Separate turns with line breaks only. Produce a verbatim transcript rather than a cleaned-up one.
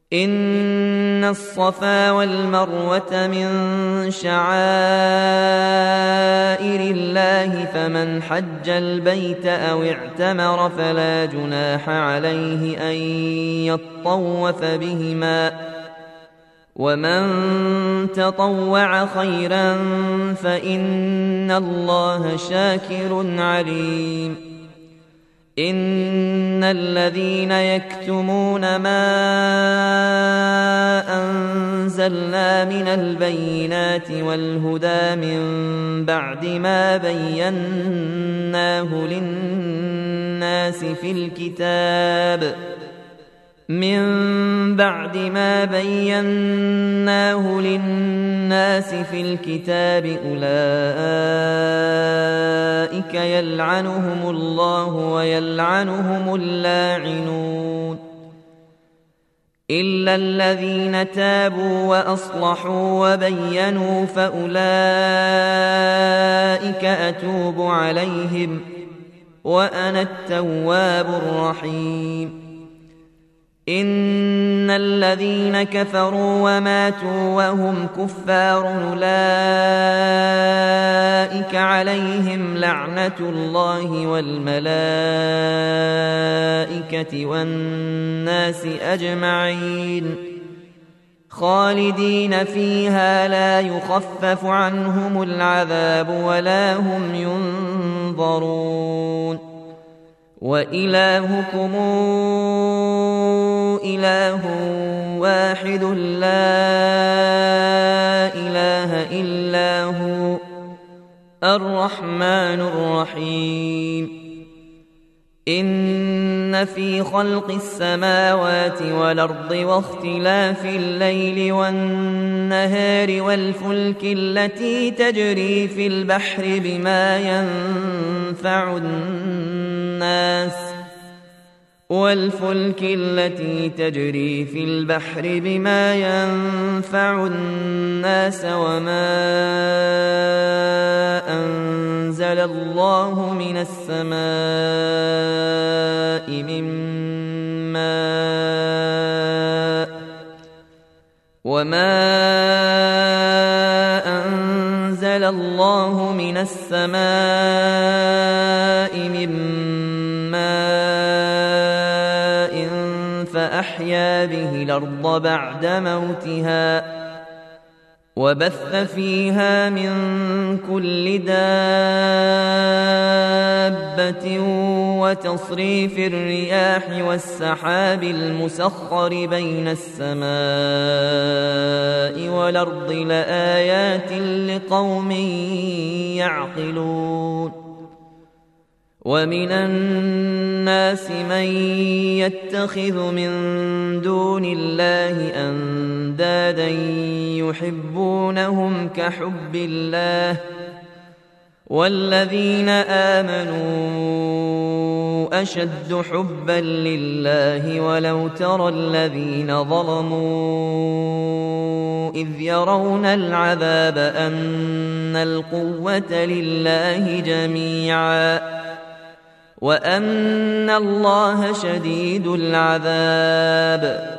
إن الصفا والمروة من شعائر الله فمن حج البيت أو اعتمر فلا جناح عليه أن يطوف بهما ومن تطوع خيرا فإن الله شاكر عليم إن الذين يكتمون ما أنزلنا من البينات والهدى من بعد ما بيناه للناس في الكتاب من بعد ما بيناه للناس في الكتاب أولئك يلعنهم الله ويلعنهم اللاعنون إلا الذين تابوا وأصلحوا وبينوا فأولئك أتوب عليهم وأنا التواب الرحيم إن الذين كفروا وماتوا وهم كفار أولئك عليهم لعنة الله والملائكة والناس أجمعين خالدين فيها لا يخفف عنهم العذاب ولا هم ينظرون وإلهكم إله واحد لا إله إلا هو الرحمن الرحيم إن في خلق السماوات والأرض واختلاف الليل والنهار والفلك التي تجري في البحر بما ينفع الناس والفلك التي تجري في البحر بما ينفع الناس وما أنزل الله من السماء من ماء وما أنزل الله من السماء من ماء فأحيا به الأرض بعد موتها وبث فيها من كل دابة وتصريف الرياح والسحاب المسخر بين السماء والأرض لآيات لقوم يعقلون ومن الناس من يتخذ من دون الله أندادا يحبونهم كحب الله والذين آمنوا أشد حبا لله ولو ترى الذين ظلموا إذ يرون العذاب أن القوة لله جميعا وأن الله شديد العذاب